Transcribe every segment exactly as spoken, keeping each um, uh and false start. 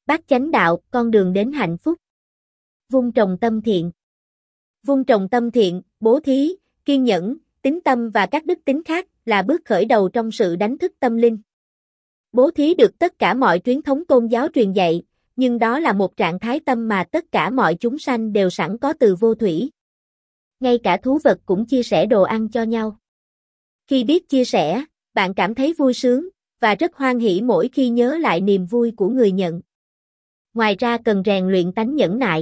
Bát chánh đạo, con đường đến hạnh phúc. Vun trồng tâm thiện. Vun trồng tâm thiện, bố thí, kiên nhẫn, tín tâm và các đức tính khác là bước khởi đầu trong sự đánh thức tâm linh. Bố thí được tất cả mọi truyền thống tôn giáo truyền dạy, nhưng đó là một trạng thái tâm mà tất cả mọi chúng sanh đều sẵn có từ vô thủy. Ngay cả thú vật cũng chia sẻ đồ ăn cho nhau. Khi biết chia sẻ, bạn cảm thấy vui sướng, và rất hoan hỉ mỗi khi nhớ lại niềm vui của người nhận. Ngoài ra cần rèn luyện tánh nhẫn nại.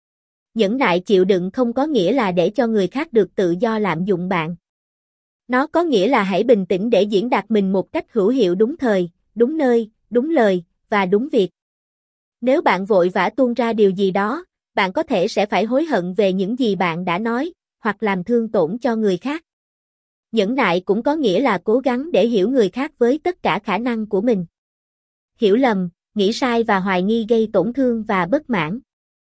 Nhẫn nại chịu đựng không có nghĩa là để cho người khác được tự do lạm dụng bạn. Nó có nghĩa là hãy bình tĩnh để diễn đạt mình một cách hữu hiệu đúng thời, đúng nơi, đúng lời, và đúng việc. Nếu bạn vội vã tuôn ra điều gì đó, bạn có thể sẽ phải hối hận về những gì bạn đã nói, hoặc làm thương tổn cho người khác. Nhẫn nại cũng có nghĩa là cố gắng để hiểu người khác với tất cả khả năng của mình. Hiểu lầm, nghĩ sai và hoài nghi gây tổn thương và bất mãn.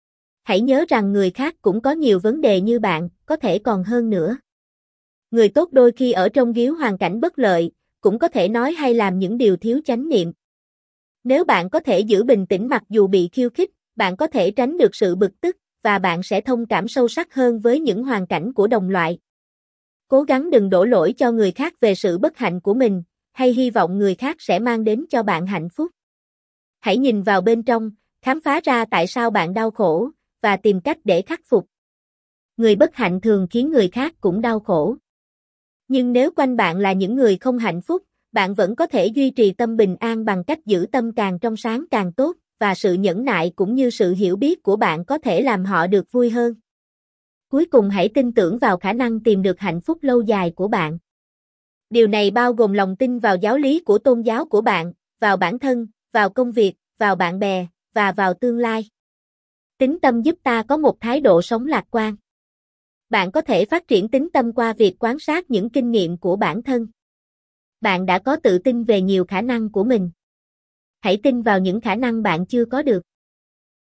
Hãy nhớ rằng người khác cũng có nhiều vấn đề như bạn, có thể còn hơn nữa. Người tốt đôi khi ở trong ghiếu hoàn cảnh bất lợi, cũng có thể nói hay làm những điều thiếu chánh niệm. Nếu bạn có thể giữ bình tĩnh mặc dù bị khiêu khích, bạn có thể tránh được sự bực tức, và bạn sẽ thông cảm sâu sắc hơn với những hoàn cảnh của đồng loại. Cố gắng đừng đổ lỗi cho người khác về sự bất hạnh của mình, hay hy vọng người khác sẽ mang đến cho bạn hạnh phúc. Hãy nhìn vào bên trong, khám phá ra tại sao bạn đau khổ, và tìm cách để khắc phục. Người bất hạnh thường khiến người khác cũng đau khổ. Nhưng nếu quanh bạn là những người không hạnh phúc, bạn vẫn có thể duy trì tâm bình an bằng cách giữ tâm càng trong sáng càng tốt, và sự nhẫn nại cũng như sự hiểu biết của bạn có thể làm họ được vui hơn. Cuối cùng hãy tin tưởng vào khả năng tìm được hạnh phúc lâu dài của bạn. Điều này bao gồm lòng tin vào giáo lý của tôn giáo của bạn, vào bản thân, vào công việc, vào bạn bè, và vào tương lai. Tín tâm giúp ta có một thái độ sống lạc quan. Bạn có thể phát triển tín tâm qua việc quan sát những kinh nghiệm của bản thân. Bạn đã có tự tin về nhiều khả năng của mình. Hãy tin vào những khả năng bạn chưa có được.